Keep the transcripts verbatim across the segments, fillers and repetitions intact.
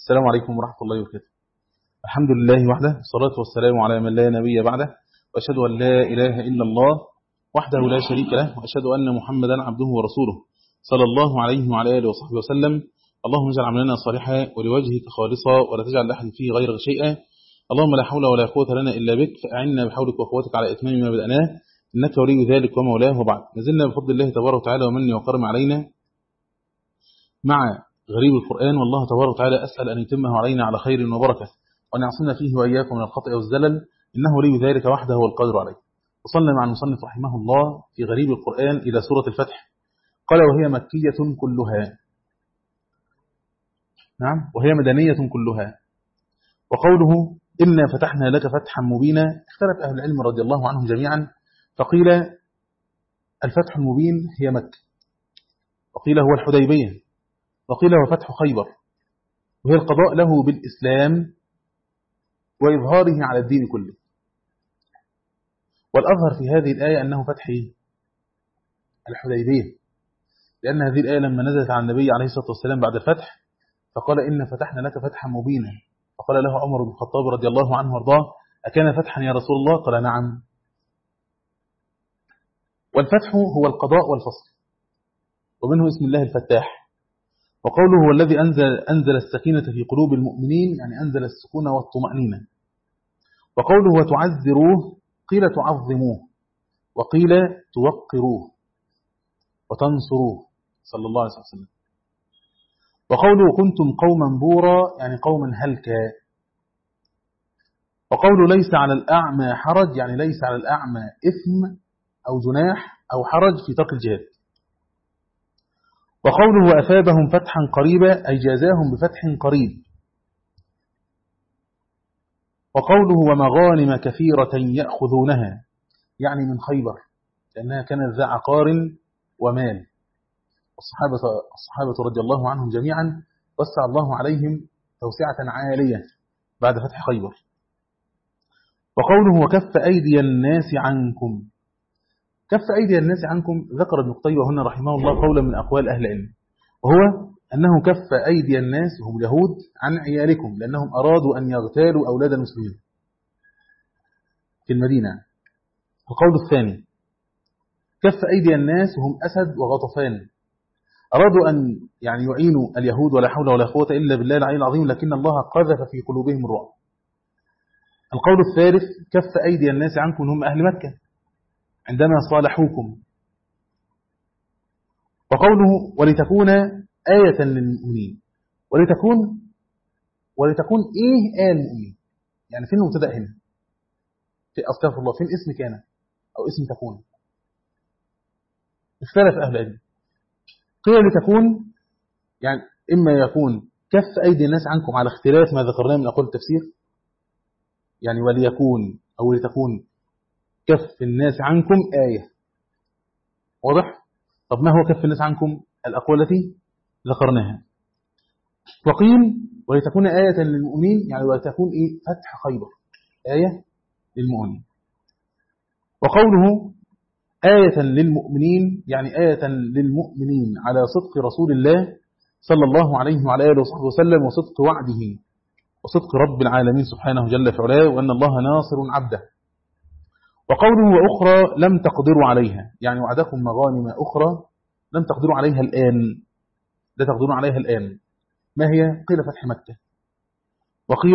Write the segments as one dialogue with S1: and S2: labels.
S1: السلام عليكم ورحمة الله وبركاته. الحمد لله وحده، والصلاة والسلام على من لا نبي بعده، وأشهد أن لا إله إلا الله وحده لا شريك له، وأشهد أن محمدا عبده ورسوله صلى الله عليه وعلى آله وصحبه وسلم. اللهم اجعل عملنا صالحا ولوجهك خالصا ولا تجعل لأحد فيه غير شيئا. اللهم لا حول ولا قوة لنا إلا بك، فأعنا بحولك وقوتك على إتمام ما بدأناه، إنك ولي ذلك ومولاه. وبعد، نزلنا بفضل الله تبارك وتعالى ومنه وكرم علينا مع غريب القرآن، والله تبارك وتعالى أسأل أن يتمه علينا على خير وبركة، وأن يعصمنا فيه وإياكم من الخطأ والزلل، إنه ولي ذلك وحده هو القادر عليه. وصلنا مع المصنف رحمه الله في غريب القرآن إلى سورة الفتح، قال وهي مكية كلها، نعم وهي مدنية كلها. وقوله إنا فتحنا لك فتحا مبينا، اختلف أهل العلم رضي الله عنهم جميعا، فقيل الفتح المبين هي مكة، وقيل هو الحديبية، وقيل هو فتح خيبر، وهي القضاء له بالإسلام وإظهاره على الدين كله. والأظهر في هذه الآية أنه فتح الحديبية، لأن هذه الآية لما نزلت على النبي عليه الصلاة والسلام بعد الفتح فقال إن فتحنا لك فتحا مبينا، فقال له عمر بن الخطاب رضي الله عنه وارضاه أكان فتحا يا رسول الله؟ قال نعم. والفتح هو القضاء والفصل، ومنه اسم الله الفتاح. وقوله هو الذي أنزل, أنزل السكينة في قلوب المؤمنين، يعني أنزل السكون والطمأنينة. وقوله وتعذروه، قيل تعظموه، وقيل توقروه وتنصروه صلى الله عليه وسلم. وقوله كنتم قوما بورا، يعني قوما هلكا. وقوله ليس على الأعمى حرج، يعني ليس على الأعمى إثم أو جناح أو حرج في ترك الجهاد. وقوله وأثابهم فتحا قريبا، أي جازاهم بفتح قريب. وقوله ومغانم كثيرة يأخذونها، يعني من خيبر، لأنها كانت ذا عقار ومال. الصحابة, الصحابة رضي الله عنهم جميعا وسع الله عليهم توسعة عالية بعد فتح خيبر. وقوله وكف أيدي الناس عنكم، كف أيدي الناس عنكم، ذكر ابن قتيبة هنا رحمه الله قولا من أقوال أهل العلم، وهو أنه كف أيدي الناس هم اليهود عن عيالكم، لأنهم أرادوا أن يغتالوا أولاد المسلمين في المدينة. القول الثاني كف أيدي الناس هم أسد وغطفان، أرادوا أن يعني يعينوا اليهود ولا حول ولا قوة إلا بالله العلي العظيم، لكن الله قذف في قلوبهم الرعب. القول الثالث كف أيدي الناس عنكم هم أهل مكة عندما صالحوكم. وقوله ولتكون آية للمؤمنين، ولتكون ولتكون إيه آية للمؤمنين، يعني فين المبتدأ هنا؟ في أستغفر الله، فين اسم كان أو اسم تكون؟ اختلف أهل العلم، قيل لتكون يعني إما يكون كف أيدي الناس عنكم على اختلاف ما ذكرناه من أقوال التفسير، يعني وليكون أو لتكون كف الناس عنكم آية، واضح؟ طب ما هو كف الناس عنكم؟ الأقوال التي ذكرناها. وقيل ولتكون آية للمؤمنين، يعني ولتكون إيه؟ فتح خيبر آية للمؤمنين. وقوله آية للمؤمنين، يعني آية للمؤمنين على صدق رسول الله صلى الله عليه وعلى آله وصحبه وسلم، وصدق وعده وصدق رب العالمين سبحانه جل في علاه، وأن الله ناصر عبده. وقوله وأخرى لم تقدروا عليها، يعني وعدكم مغانم أخرى لم تقدروا عليها الآن، لا تقدرون عليها الآن. ما هي؟ قيل فتح مكة، وقيل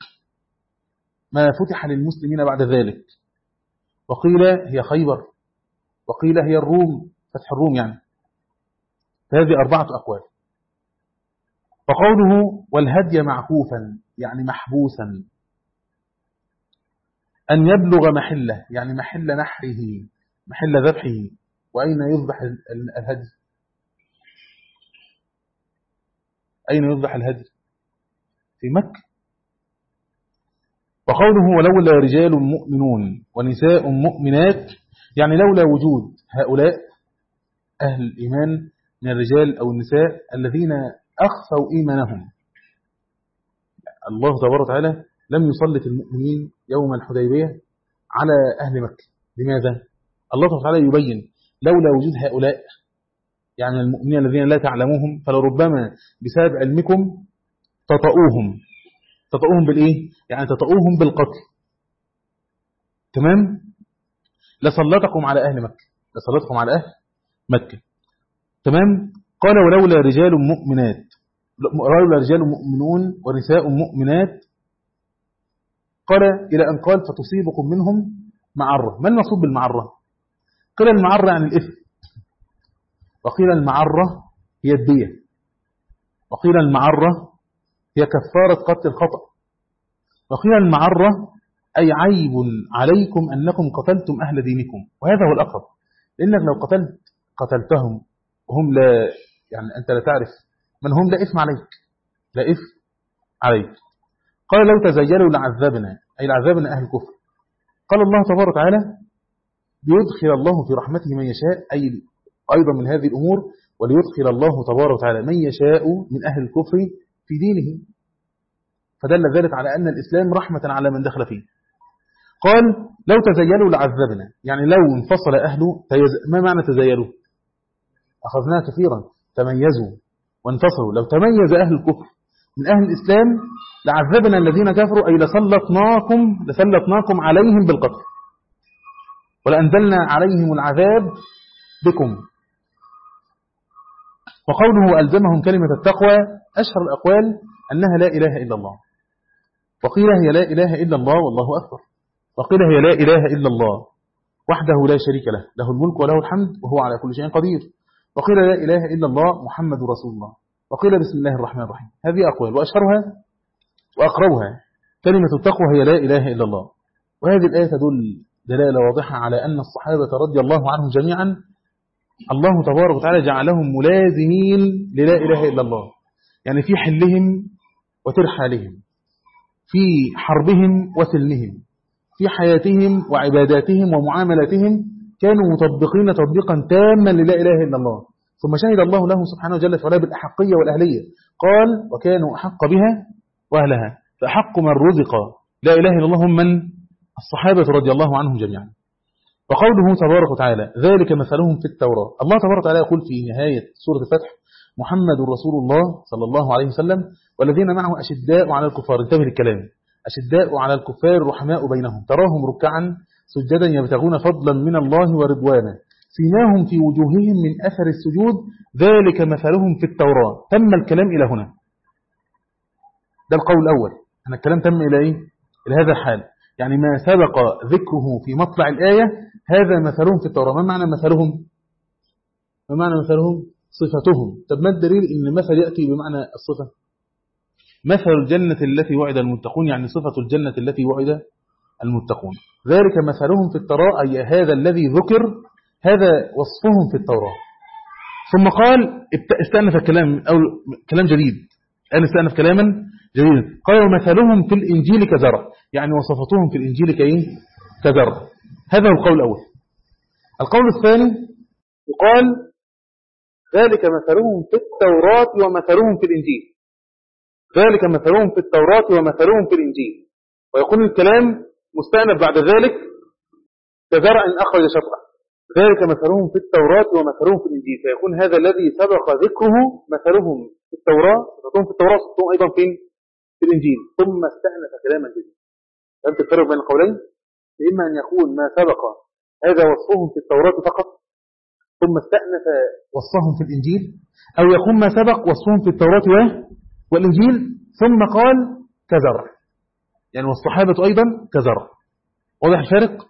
S1: ما فتح للمسلمين بعد ذلك، وقيل هي خيبر، وقيل هي الروم، فتح الروم يعني. هذه أربعة أقوال. وقوله والهدي معكوفا، يعني محبوسا، أن يبلغ محله، يعني محل نحره، محل ذبحه. وأين يذبح الهدي؟ أين يذبح الهدي؟ في مكة. وقوله ولولا رجال مؤمنون ونساء مؤمنات، يعني لولا وجود هؤلاء أهل الإيمان من الرجال أو النساء الذين أخفوا إيمانهم، الله تبارك وتعالى لم يسلط المؤمنين يوم الحديبية على أهل مكة. لماذا؟ الله تبارك وتعالى يبين لولا وجود هؤلاء، يعني المؤمنين الذين لا تعلموهم، فلربما بسبب علمكم تطؤوهم. تطؤوهم بالإيه؟ يعني تطؤوهم بالقتل. تمام؟ لسلطكم على أهل مكة. لسلطكم على أهل مكة. تمام؟ قال ولولا رجال مؤمنات، ولولا رجال مؤمنون ونساء مؤمنات، قال إلى أن قال فتصيبكم منهم معرة. ما المقصود بالمعرة؟ قيل المعرة عن الإثم، وقيل المعرة هي الدية، وقيل المعرة هي كفارة قتل الخطأ، وقيل المعرة أي عيب عليكم أنكم قتلتم أهل دينكم. وهذا هو الأقرب، لأنك لو قتلت قتلتهم وهم لا، يعني أنت لا تعرف من هم، لا إثم عليك، لا إثم عليك. قال لو تزيلوا لعذبنا، أي لعذبنا أهل الكفر. قال الله تبارك وتعالى ليدخل الله في رحمته من يشاء، أي أيضا من هذه الأمور، وليدخل الله تبارك وتعالى من يشاء من أهل الكفر في دينه. فدل ذلك على أن الإسلام رحمة على من دخل فيه. قال لو تزيلوا لعذبنا، يعني لو انفصل أهله تيز... ما معنى تزيلوا؟ أخذناها كثيرا، تميزوا وانفصلوا. لو تميز أهل الكفر من أهل الإسلام لعذبنا الذين كفروا، أي لسلطناكم لسلطناكم عليهم بالقتل، ولأنزلنا عليهم العذاب بكم. وقوله ألزمهم كلمة التقوى أشهر الأقوال أنها لا إله إلا الله، وقيل هي لا إله إلا الله والله أكبر، وقيل هي لا إله إلا الله وحده لا شريك له، له الملك وله الحمد وهو على كل شيء قدير، وقيل لا إله إلا الله محمد رسول الله، وقيل بسم الله الرحمن الرحيم. هذه أقوال، وأشهرها وأقربها كلمة التقوى هي لا إله إلا الله. وهذه الآية تدل دلالة واضحة على أن الصحابة رضي الله عنهم جميعا الله تبارك وتعالى جعلهم ملازمين للا إله إلا الله، يعني في حلهم وترحالهم، في حربهم وسلمهم، في حياتهم وعباداتهم ومعاملاتهم كانوا مطبقين تطبيقا تاما للا إله إلا الله. ثم شهد الله له سبحانه وجل وعلا بالأحقية والأهلية، قال وكانوا أحق بها وأهلها، فأحق من رزق لا إله إلا الله هم من؟ الصحابة رضي الله عنهم جميعا. وقوله تبارك وتعالى ذلك مثلهم في التوراة، الله تبارك وتعالى يقول في نهاية سورة الفتح محمد رسول الله صلى الله عليه وسلم والذين معه أشداء على الكفار، انتبه للكلام، أشداء على الكفار رحماء بينهم تراهم ركعا سجدا يبتغون فضلا من الله ورضوانا سيماهم في وجوههم من أثر السجود ذلك مثلهم في التوراة. تم الكلام إلى هنا، ده القول الأول، أن الكلام تم إلى إيه؟ إلى هذا الحال، يعني ما سبق ذكره في مطلع الآية هذا مثلهم في التوراة. ما معنى مثلهم؟ ما معنى مثلهم؟ صفتهم. طب ما الدليل إن المثل يأتي بمعنى الصفة؟ مثل الجنة التي وعد المتقون، يعني صفة الجنة التي وعد المتقون. ذلك مثلهم في التوراة، أي هذا الذي ذكر هذا وصفهم في التوراة. ثم قال استأنف الكلام، أو كلام جديد، قال استأنف كلاما جديدا، قال مثلهم في الإنجيل كزرع، يعني وصفتهم في الإنجيل كإيه؟ كزرع. هذا هو القول الأول. القول الثاني يقال ذلك مثلهم في التوراة ومثلهم في الإنجيل، ذلك مثلهم في التوراة ومثلهم في الإنجيل، ويكون الكلام مستأنف بعد ذلك كزرع أخرج شطأه، ذلك مثلهم في التوراة ومثلهم في الإنجيل، فيكون هذا الذي سبق ذكره مثلهم في التوراة، صفتهم في التوراة صفتهم أيضا فين؟ في الإنجيل. ثم استأنف كلاما جديدا. فهمت الفرق بين القولين؟ إما أن يكون ما سبق هذا وصفهم في التوراة فقط ثم استأنف وصفهم في الإنجيل، أو يكون ما سبق وصفهم في التوراة والإنجيل ثم قال كزرع، يعني والصحابة أيضا كزرع. واضح الفارق؟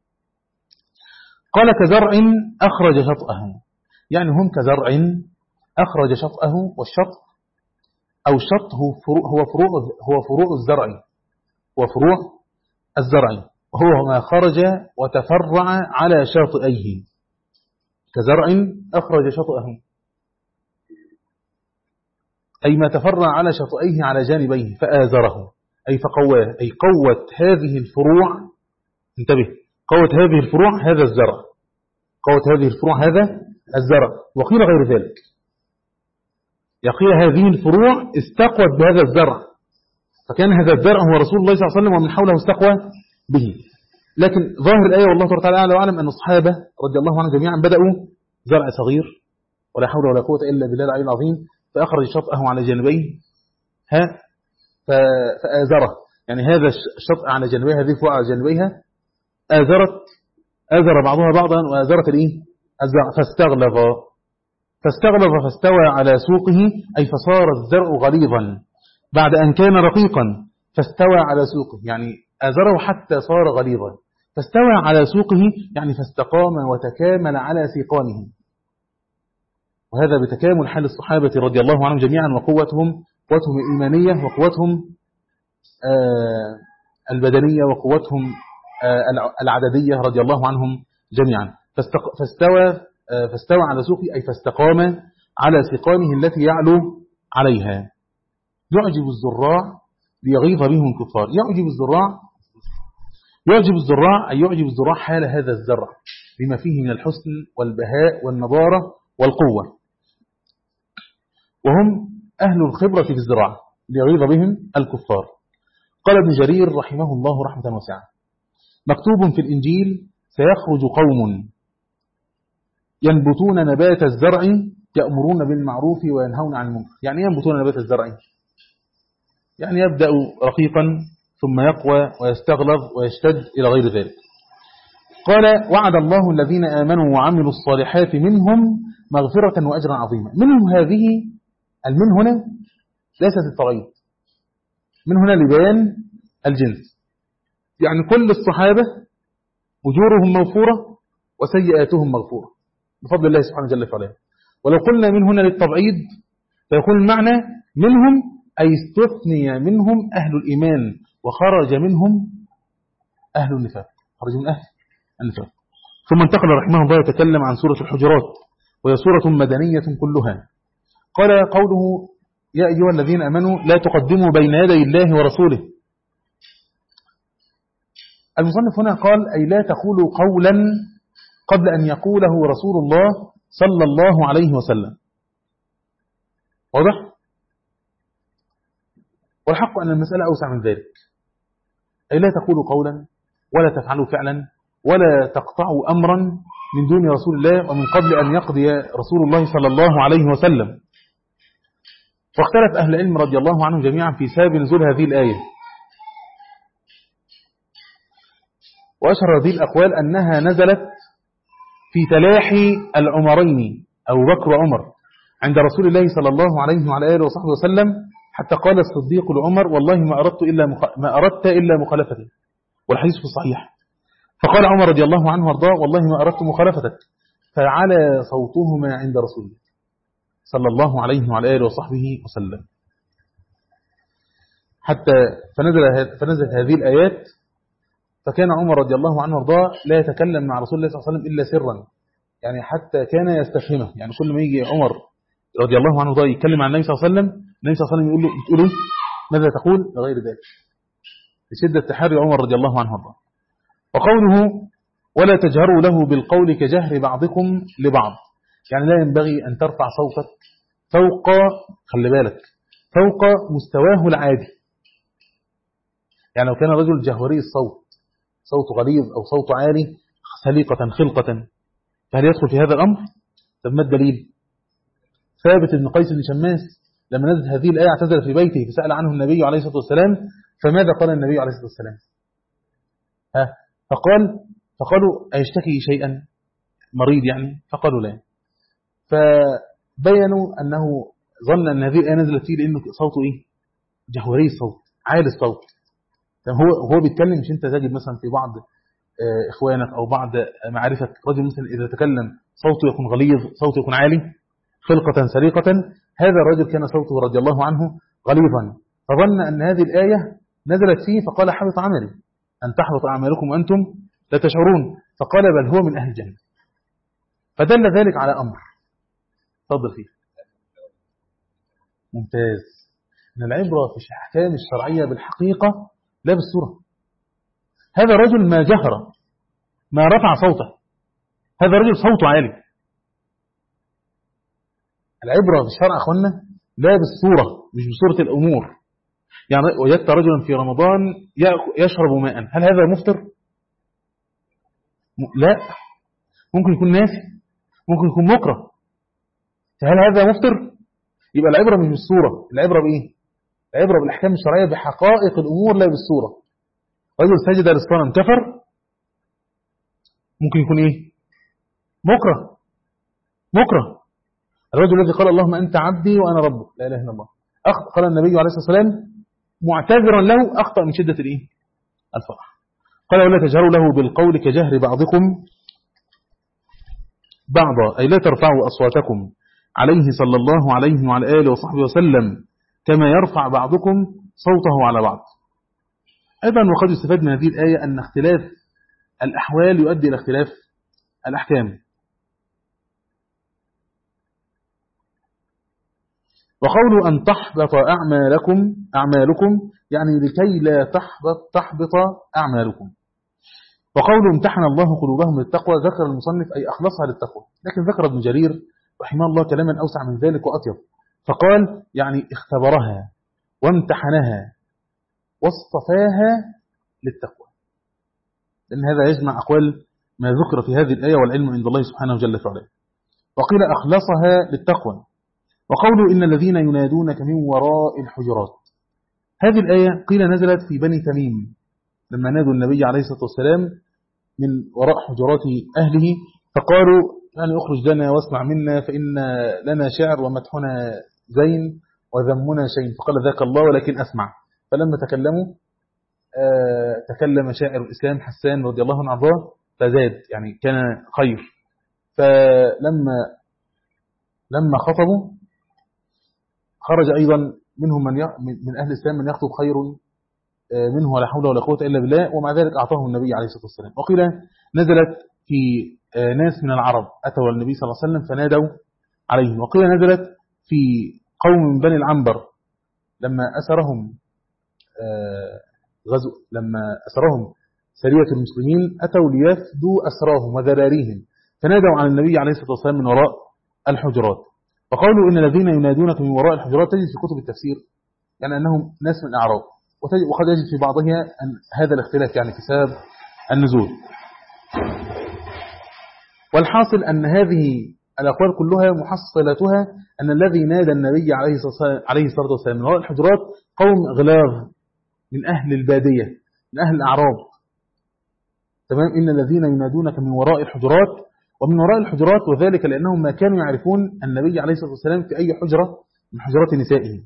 S1: قال كزرع أخرج شطأه، يعني هم كزرع أخرج شطأه، والشط أو الشط هو فروع هو فروع هو فروع الزرع، هو فروع الزرع وهو ما خرج وتفرع على شاطئيه. كزرع أخرج شطأه أي ما تفرع على شاطئيه على جانبيه فآزره، أي فقواه، أي قوت هذه الفروع، انتبه، قوت هذه الفروع هذا الزرع، قوت هذه الفروع هذا الزرع. وقيل غير ذلك، يقيل هذه الفروع استقوت بهذا الزرع، فكان هذا الزرع هو رسول الله صلى الله عليه وسلم ومن حوله استقوى به. لكن ظاهر الآية والله تعالى أعلى وأعلم أن الصحابة رضي الله عنهم جميعا بدأوا زرع صغير ولا حول ولا قوة إلا بالله العلي العظيم، فأخرج شطأه على جانبيه ها فآزره، يعني هذا الشطء على جانبيها، هذه الفروع على جانبيها آزرت، آزر بعضها بعضا وآزرت الإيه؟ فاستغلظ فاستغلظ فاستوى على سوقه، أي فصار الزرع غليظا بعد أن كان رقيقا، فاستوى على سوقه يعني آزره حتى صار غليظا، فاستوى على سوقه يعني فاستقام وتكامل على سيقانه. وهذا بتكامل حال الصحابة رضي الله عنهم جميعا، وقوتهم قوتهم الإيمانية، وقوتهم آه البدنية، وقوتهم آه العددية رضي الله عنهم جميعا. فاستوى آه فاستوى على سوقه أي فاستقام على سيقانه التي يعلو عليها. يعجب الزراع ليغيظ بهم الكفار. يعجب الزراع يعجب الزراع أي يعجب الزراع حال هذا الزرع بما فيه من الحسن والبهاء والنضارة والقوة، وهم أهل الخبرة في الزراعة، ليغيظ بهم الكفار. قال ابن جرير رحمه الله رحمة واسعة: مكتوب في الإنجيل: سيخرج قوم ينبتون نبات الزرع يأمرون بالمعروف وينهون عن المنكر. يعني ينبتون نبات الزرع، يعني يبدأ رقيقا ثم يقوى ويستغلظ ويشتد إلى غير ذلك. قال: وعد الله الذين آمنوا وعملوا الصالحات منهم مغفرة وأجرا عظيما. منهم، هذه المن هنا ليست الترعيد، من هنا لبيان الجنس، يعني كل الصحابة أجورهم مغفورة وسيئاتهم مغفورة بفضل الله سبحانه جل وعلا. ولو قلنا من هنا للتبعيد فيكون المعنى منهم أي استثني منهم أهل الإيمان وخرج منهم أهل النفاق، خرج من أهل النفاق. ثم انتقل رحمه الله يتكلم عن سورة الحجرات، وهي سورة مدنية كلها. قال قوله: يا أيها الذين أمنوا لا تقدموا بين يدي الله ورسوله. المصنف هنا قال: أي لا تقولوا قولا قبل أن يقوله رسول الله صلى الله عليه وسلم. واضح؟ والحق أن المسألة أوسع من ذلك، أي لا تقولوا قولا ولا تفعلوا فعلا ولا تقطعوا أمرا من دون رسول الله ومن قبل أن يقضي رسول الله صلى الله عليه وسلم. واختلف أهل العلم رضي الله عنهم جميعا في سبب نزول هذه الآية، وأشهر هذه الأقوال أنها نزلت في تلاحي العمرين أبو بكر وعمر عند رسول الله صلى الله عليه وعلى آله وصحبه وسلم، حتى قال الصديق لعمر: والله ما أردت إلا مخ... ما أردت إلا مخالفتي، والحديث في الصحيح. فقال عمر رضي الله عنه وارضاه: والله ما أردت مخالفتك. فعلى صوتهما عند رسول الله صلى الله عليه وعلى آله وصحبه وسلم، حتى فنزل فنزلت هذه الآيات. فكان عمر رضي الله عنه وارضاه لا يتكلم مع رسول الله صلى الله عليه وسلم إلا سرا، يعني حتى كان يستفهمه، يعني كل ما يجي عمر رضي الله عنه وارضاه يتكلم عن النبي صلى الله عليه وسلم، النبي صلى الله عليه وسلم يقول له: بتقول ايه؟ ماذا تقول؟ غير ذلك، لشدة تحري عمر رضي الله عنه وارضاه. وقوله: ولا تجهروا له بالقول كجهر بعضكم لبعض، يعني لا ينبغي أن ترفع صوتك فوق، خلي بالك، فوق مستواه العادي. يعني لو كان رجل جهوري الصوت، صوت غليظ أو صوت عالي سليقة خلقة، فهل يدخل في هذا الأمر؟ طب ما الدليل؟ ثابت بن قيس بن شماس لما نزلت هذه الآية اعتزل في بيته فسأل عنه النبي عليه الصلاة والسلام، فماذا قال النبي عليه الصلاة والسلام؟ ها فقال فقالوا: أيشتكي شيئا مريض يعني؟ فقالوا لا. فبينوا أنه ظن أن هذه الآية نزلت فيه لأنه صوته إيه؟ جهوري الصوت، عالي الصوت. هو هو بيتكلم، مش أنت تجد مثلا في بعض إخوانك أو بعض معارفك رجل مثلا إذا تكلم صوته يكون غليظ، صوته يكون عالي خلقة سريقة. هذا الرجل كان صوته رضي الله عنه غليظا، فظن أن هذه الآية نزلت فيه فقال: حبط عملي، أن تحبط أعمالكم وأنتم لا تشعرون. فقال: بل هو من أهل الجنة. فدل ذلك على أمر. تفضل فيه. ممتاز. إن العبرة في الأحكام الشرعية بالحقيقة لا بالصورة. هذا رجل ما جهر، ما رفع صوته، هذا رجل صوته عالي. العبرة في الشرع أخوانا لا بالصورة، مش بصورة الأمور. يعني وجدت رجلا في رمضان يشرب ماء، هل هذا مفطر؟ لا، ممكن يكون ناسي، ممكن يكون مكره، فهل هذا مفطر؟ يبقى العبرة مش بالصورة، العبرة بإيه؟ العبرة بالأحكام الشرعية بحقائق الأمور لا بالصورة. رجل سجد للصنم كفر، ممكن يكون إيه؟ مكره مكره. الرجل الذي قال اللهم أنت عبدي وأنا ربك لا إله إلا الله، أخطأ، قال النبي عليه الصلاة والسلام معتذرا له أخطأ من شدة الإيه؟ الفرح. قال ولا تجهروا له بالقول كجهر بعضكم بعضا، أي لا ترفعوا أصواتكم عليه صلى الله عليه وعلى آله وصحبه وسلم كما يرفع بعضكم صوته على بعض. أيضا وقد يستفاد من هذه الآية أن اختلاف الأحوال يؤدي إلى اختلاف الأحكام. وقول أن تحبط أعمالكم أعمالكم يعني لكي لا تحبط تحبط أعمالكم. وقول امتحن الله قلوبهم للتقوى، ذكر المصنف أي أخلصها للتقوى، لكن ذكر ابن جرير رحمه الله كلاما أوسع من ذلك وأطيب، فقال يعني اختبرها وامتحنها واصطفاها للتقوى، لأن هذا يجمع أقوال ما ذكر في هذه الآية والعلم عند الله سبحانه جل وعلا. وقيل أخلصها للتقوى. وقولوا إن الذين ينادونك من وراء الحجرات، هذه الآية قيل نزلت في بني تميم لما نادوا النبي عليه الصلاة والسلام من وراء حجرات أهله، فقالوا يعني اخرج لنا واسمع منا فإن لنا شعر ومدحنا زين وذمنا شيء، فقال ذاك الله ولكن أسمع. فلما تكلموا آه تكلم شاعر الإسلام حسان رضي الله عنه عرضاه فزاد، يعني كان خير. فلما لما خطبوا خرج أيضا منهم من من أهل الإسلام من يخطب خير منه ولا حول ولا قوة إلا بالله، ومع ذلك أعطاه النبي عليه الصلاة والسلام. وقيل نزلت في ناس من العرب أتوا النبي صلى الله عليه وسلم فنادوا عليهم. وقيل نزلت في قوم من بني العنبر لما أسرهم غزو لما أسرهم سرية المسلمين أتوا ليفدوا أسراهم وذراريهم، فنادوا على النبي عليه الصلاة والسلام من وراء الحجرات. وقالوا إن الذين ينادونك من وراء الحجرات تجد في كتب التفسير يعني أنهم ناس من الأعراب، وقد يجد في بعضها أن هذا الاختلاف يعني في سبب النزول. والحاصل أن هذه الأقوال كلها محصلتها أن الذي نادى النبي عليه الصلاة والسلام من وراء الحجرات قوم غلاظ من أهل البادية من أهل الأعراب. تمام. إن الذين ينادونك من وراء الحجرات، ومن وراء الحجرات، وذلك لأنهم ما كانوا يعرفون النبي عليه الصلاة والسلام في أي حجرة من حجرات نسائه.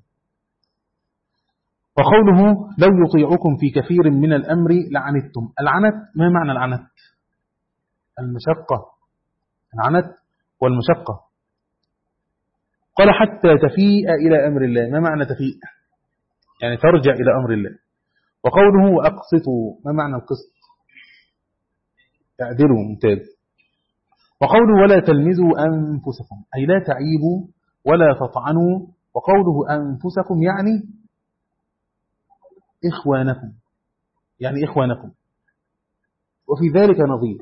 S1: وقوله لو يطيعكم في كثير من الأمر لعنتم. العنت ما معنى العنت؟ المشقة. العنت والمشقة. قال حتى تفيء إلى أمر الله. ما معنى تفيء؟ يعني ترجع إلى أمر الله. وقوله وأقسطوا. ما معنى القسط؟ تعدلوا. ممتاز. وقوله ولا تلمزوا أنفسكم أي لا تعيبوا ولا تطعنوا. وقوله أنفسكم يعني إخوانكم يعني إخوانكم. وفي ذلك نظير.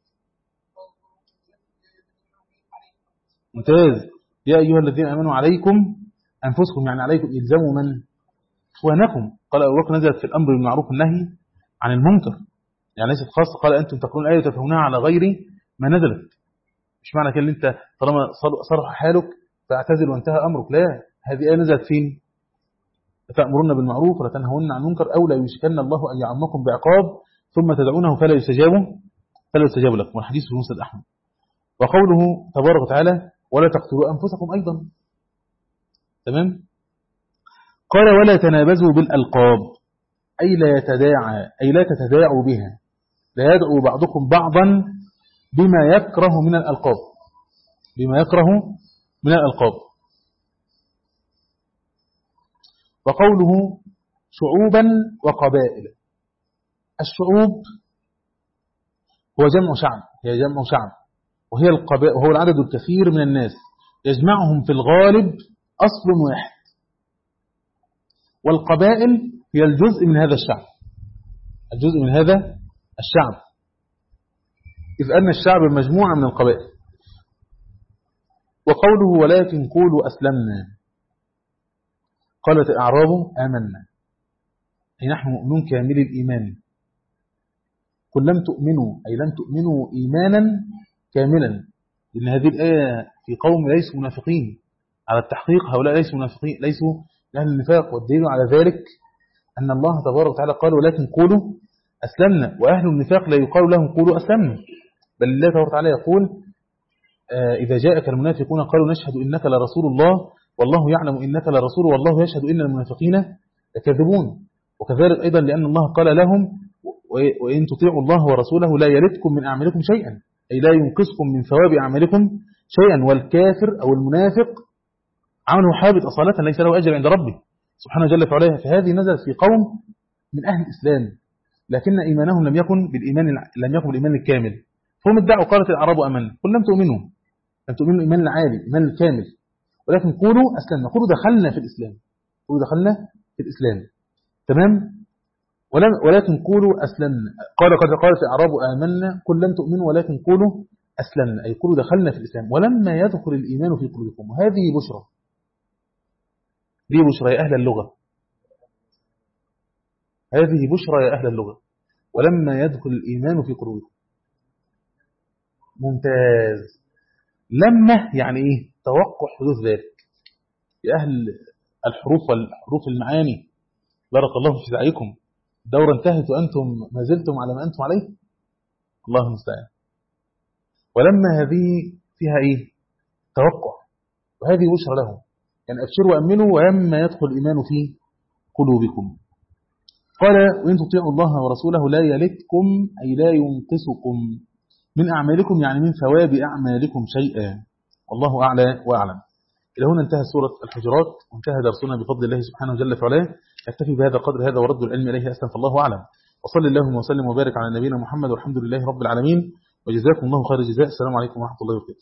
S1: ممتاز. يا أيها الذين آمنوا عليكم أنفسكم يعني عليكم إلزموا من؟ إخوانكم. قال أبو بكر نزلت في الأمر بالمعروف والنهي عن المنكر، يعني ليست خاصة. قال أنتم تقولون آية تفهمونها على غير ما نزلت. مش معنى كده أنت طالما صرح حالك فاعتزل وانتهى أمرك، لا، هذه آية نزلت فين؟ تأمرون بالمعروف ولا تنهون عن المنكر أو لا يشكن الله أن يعمكم بعقاب ثم تدعونه فلا يستجابوا فلا يستجاب لكم. والحديث في مسند أحمد. وقوله تبارك وتعالى ولا تقتلوا أنفسكم أيضا. تمام. قال ولا تنابزوا بالألقاب أي لا يتداعى أي لا تتداعوا بها، لا يدعو بعضكم بعضا بما يكره من الألقاب بما يكره من الألقاب. وقوله شعوبا وقبائل. الشعوب هو جمع شعب هي جمع شعب وهي القبائل وهو العدد الكثير من الناس يجمعهم في الغالب أصل واحد. والقبائل هي الجزء من هذا الشعب الجزء من هذا الشعب إذ أن الشعب مجموعة من القبائل. وقوله ولكن قولوا أسلمنا قالت الأعراب آمنا أي نحن مؤمنون كامل الإيمان. قل لم تؤمنوا أي لم تؤمنوا إيمانا كاملا، لأن هذه الآية في قوم ليسوا منافقين على التحقيق. هؤلاء ليسوا منافقين ليسوا أهل النفاق. والدليل على ذلك أن الله تبارك وتعالى قال ولكن قولوا أسلمنا، وأهل النفاق لا يقال لهم قولوا أسلمنا، بل الله تبارك وتعالى يقول آه إذا جاءك المنافقون قالوا نشهد إنك لرسول الله والله يعلم إنك لرسول والله يشهد إن المنافقين لكاذبون. وكذلك أيضا لأن الله قال لهم وإن تطيعوا الله ورسوله لا يلدكم من أعمالكم شيئا، أي لا ينقصكم من ثواب أعمالكم شيئا. والكافر أو المنافق عمله حابط أصالة ليس له أجر عند ربه سبحانه جل وعلا. فهذه نزلت في قوم من أهل الإسلام لكن إيمانهم لم يكن بالإيمان لم يكن بالإيمان الكامل، فهم ادعوا قالت الأعراب أمنا، قل لم تؤمنوا، لم تؤمنوا الإيمان العالي الإيمان الكامل، ولكن قولوا أسلمنا، قولوا دخلنا في الإسلام، قولوا دخلنا في الإسلام. تمام. ولكن قولوا أسلمنا. قال قد قالت الأعراب آمنا قل لم تؤمنوا ولكن قولوا أسلمنا، أي قولوا دخلنا في الإسلام ولما يدخل الإيمان في قلوبكم. وهذه بشرى، دي بشرى يا أهل اللغة، هذه بشرى يا أهل اللغة، ولما يدخل الإيمان في قلوبكم. ممتاز. لما يعني إيه؟ توقع حدوث ذلك. يا أهل الحروف والحروف المعاني بارك الله في سعيكم، الدورة انتهت وأنتم ما زلتم على ما أنتم عليه، الله المستعان. ولما هذه فيها إيه؟ توقع، وهذه بشرى لهم، يعني أبشروا وأمنوا ولما يدخل الإيمان في قلوبكم. قال وإن تطيعوا الله ورسوله لا يلدكم أي لا ينقصكم من أعمالكم، يعني من ثواب أعمالكم شيئا، والله أعلى وأعلم. إلى هنا انتهى سورة الحجرات وانتهى درسنا بفضل الله سبحانه جل وعلا. نكتفي بهذا القدر هذا ورد العلم إليه أسلم، فالله أعلم. وصلى اللهم وسلم وبارك على نبينا محمد والحمد لله رب العالمين، وجزاكم الله خير الجزاء. السلام عليكم ورحمة الله وبركاته.